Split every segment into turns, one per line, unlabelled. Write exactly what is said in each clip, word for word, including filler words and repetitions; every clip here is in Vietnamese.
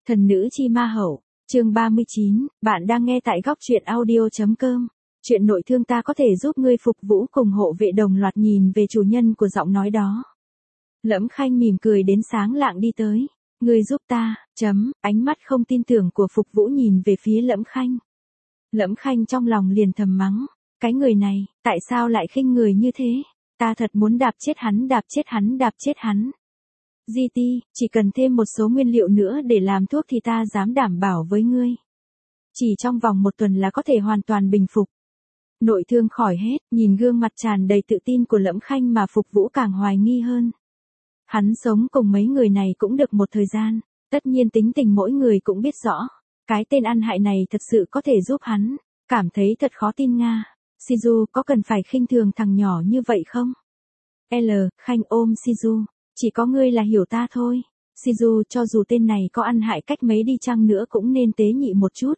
Thần nữ chi ma hậu, chương ba mươi chín, bạn đang nghe tại góc truyện audio.com. Chuyện nội thương ta có thể giúp ngươi phục vũ cùng hộ vệ đồng loạt nhìn về chủ nhân của giọng nói đó. Lẫm Khanh mỉm cười đến sáng lạng đi tới. Ngươi giúp ta, chấm, ánh mắt không tin tưởng của Phục Vũ nhìn về phía Lẫm Khanh. Lẫm Khanh trong lòng liền thầm mắng, cái người này, tại sao lại khinh người như thế? Ta thật muốn đạp chết hắn, đạp chết hắn, đạp chết hắn. giê tê, chỉ cần thêm một số nguyên liệu nữa để làm thuốc thì ta dám đảm bảo với ngươi. Chỉ trong vòng một tuần là có thể hoàn toàn bình phục. Nội thương khỏi hết, nhìn gương mặt tràn đầy tự tin của Lẫm Khanh mà Phục Vũ càng hoài nghi hơn. Hắn sống cùng mấy người này cũng được một thời gian, tất nhiên tính tình mỗi người cũng biết rõ. Cái tên ăn hại này thật sự có thể giúp hắn, cảm thấy thật khó tin nga. Shizu có cần phải khinh thường thằng nhỏ như vậy không? L, Khanh ôm Shizu, chỉ có ngươi là hiểu ta thôi. Shizu cho dù tên này có ăn hại cách mấy đi chăng nữa cũng nên tế nhị một chút.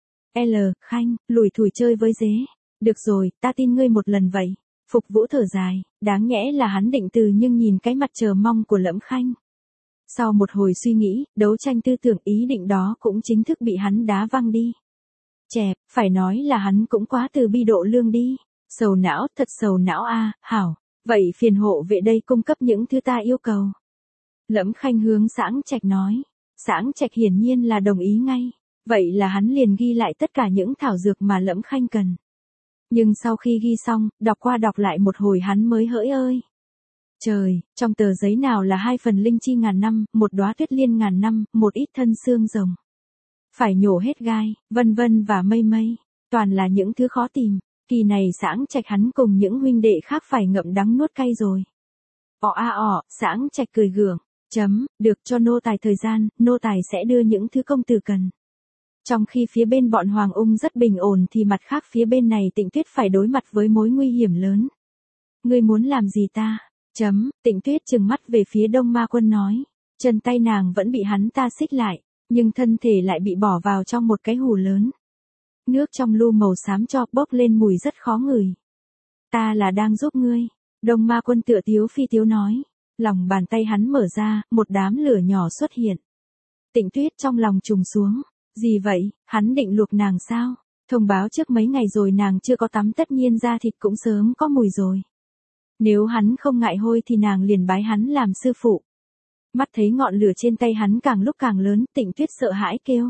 L, Khanh, lủi thủi chơi với dế. Được rồi, ta tin ngươi một lần vậy. Phục Vũ thở dài, đáng nhẽ là hắn định từ nhưng nhìn cái mặt chờ mong của Lẫm Khanh. Sau một hồi suy nghĩ, đấu tranh tư tưởng ý định đó cũng chính thức bị hắn đá văng đi. Chẹp, phải nói là hắn cũng quá từ bi độ lương đi. Sầu não, thật sầu não a, à, hảo. Vậy phiền hộ vệ đây cung cấp những thứ ta yêu cầu. Lẫm Khanh hướng Sãng Trạch nói. Sãng Trạch hiển nhiên là đồng ý ngay. Vậy là hắn liền ghi lại tất cả những thảo dược mà Lẫm Khanh cần. Nhưng sau khi ghi xong, đọc qua đọc lại một hồi hắn mới hỡi ơi. Trời, trong tờ giấy nào là hai phần linh chi ngàn năm, một đóa tuyết liên ngàn năm, một ít thân xương rồng. Phải nhổ hết gai, vân vân và mây mây. Toàn là những thứ khó tìm. Kỳ này Sãng Trạch hắn cùng những huynh đệ khác phải ngậm đắng nuốt cay rồi. Ỏ a ỏ, Sãng Trạch cười gượng. Chấm, được cho nô tài thời gian, nô tài sẽ đưa những thứ công tử cần. Trong khi phía bên bọn Hoàng Ung rất bình ổn thì mặt khác phía bên này Tịnh Tuyết phải đối mặt với mối nguy hiểm lớn. Ngươi muốn làm gì ta? Chấm, Tịnh Tuyết trừng mắt về phía Đông Ma Quân nói. Chân tay nàng vẫn bị hắn ta xích lại, nhưng thân thể lại bị bỏ vào trong một cái hù lớn. Nước trong lu màu xám cho bốc lên mùi rất khó ngửi. Ta là đang giúp ngươi. Đông Ma Quân tựa tiếu phi tiếu nói. Lòng bàn tay hắn mở ra, một đám lửa nhỏ xuất hiện. Tịnh Tuyết trong lòng trùng xuống. Gì vậy, hắn định luộc nàng sao? Thông báo trước mấy ngày rồi nàng chưa có tắm tất nhiên da thịt cũng sớm có mùi rồi. Nếu hắn không ngại hôi thì nàng liền bái hắn làm sư phụ. Mắt thấy ngọn lửa trên tay hắn càng lúc càng lớn, Tịnh Tuyết sợ hãi kêu.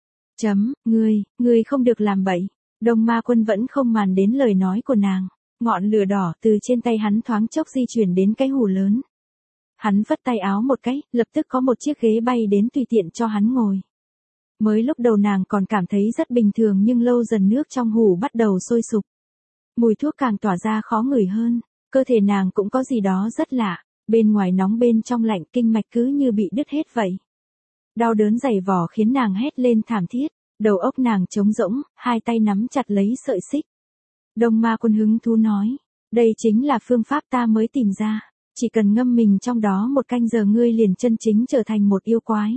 Chấm, ngươi, ngươi không được làm bậy. Đông Ma Quân vẫn không màn đến lời nói của nàng. Ngọn lửa đỏ từ trên tay hắn thoáng chốc di chuyển đến cái hù lớn. Hắn vất tay áo một cái, lập tức có một chiếc ghế bay đến tùy tiện cho hắn ngồi. Mới lúc đầu nàng còn cảm thấy rất bình thường nhưng lâu dần nước trong hủ bắt đầu sôi sục. Mùi thuốc càng tỏa ra khó ngửi hơn, cơ thể nàng cũng có gì đó rất lạ, bên ngoài nóng bên trong lạnh kinh mạch cứ như bị đứt hết vậy. Đau đớn dày vò khiến nàng hét lên thảm thiết, đầu óc nàng trống rỗng, hai tay nắm chặt lấy sợi xích. Đông Ma Quân hứng thú nói, đây chính là phương pháp ta mới tìm ra, chỉ cần ngâm mình trong đó một canh giờ ngươi liền chân chính trở thành một yêu quái.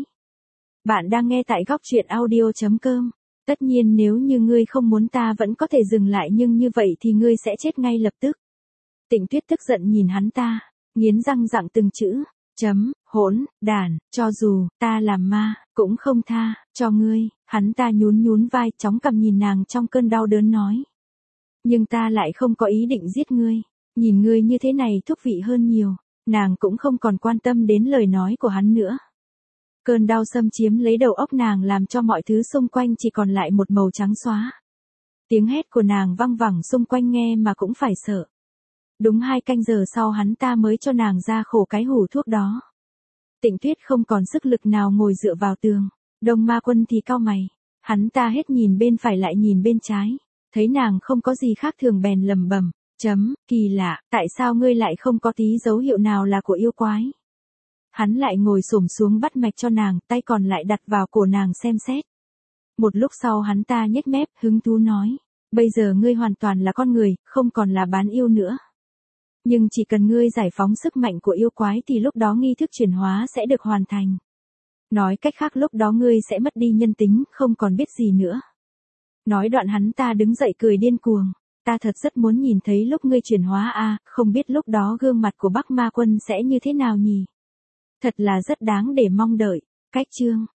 Bạn đang nghe tại góc truyện audio.com. Tất nhiên nếu như ngươi không muốn ta vẫn có thể dừng lại nhưng như vậy thì ngươi sẽ chết ngay lập tức. Tịnh Tuyết tức giận nhìn hắn ta, nghiến răng gặng từng chữ. Chấm, hỗn, đản, cho dù ta làm ma, cũng không tha, cho ngươi. Hắn ta nhún nhún vai chóng cầm nhìn nàng trong cơn đau đớn nói. Nhưng ta lại không có ý định giết ngươi. Nhìn ngươi như thế này thú vị hơn nhiều. Nàng cũng không còn quan tâm đến lời nói của hắn nữa. Cơn đau xâm chiếm lấy đầu óc nàng làm cho mọi thứ xung quanh chỉ còn lại một màu trắng xóa. Tiếng hét của nàng văng vẳng xung quanh nghe mà cũng phải sợ. Đúng hai canh giờ sau hắn ta mới cho nàng ra khổ cái hủ thuốc đó. Tịnh Tuyết không còn sức lực nào ngồi dựa vào tường. Đông Ma Quân thì cau mày. Hắn ta hết nhìn bên phải lại nhìn bên trái. Thấy nàng không có gì khác thường bèn lầm bầm. Chấm, kỳ lạ, tại sao ngươi lại không có tí dấu hiệu nào là của yêu quái? Hắn lại ngồi xổm xuống bắt mạch cho nàng, tay còn lại đặt vào cổ nàng xem xét. Một lúc sau hắn ta nhếch mép, hứng thú nói. Bây giờ ngươi hoàn toàn là con người, không còn là bán yêu nữa. Nhưng chỉ cần ngươi giải phóng sức mạnh của yêu quái thì lúc đó nghi thức chuyển hóa sẽ được hoàn thành. Nói cách khác lúc đó ngươi sẽ mất đi nhân tính, không còn biết gì nữa. Nói đoạn hắn ta đứng dậy cười điên cuồng. Ta thật rất muốn nhìn thấy lúc ngươi chuyển hóa a, không biết lúc đó gương mặt của Bắc Ma Quân sẽ như thế nào nhỉ? Thật là rất đáng để mong đợi. Cách chương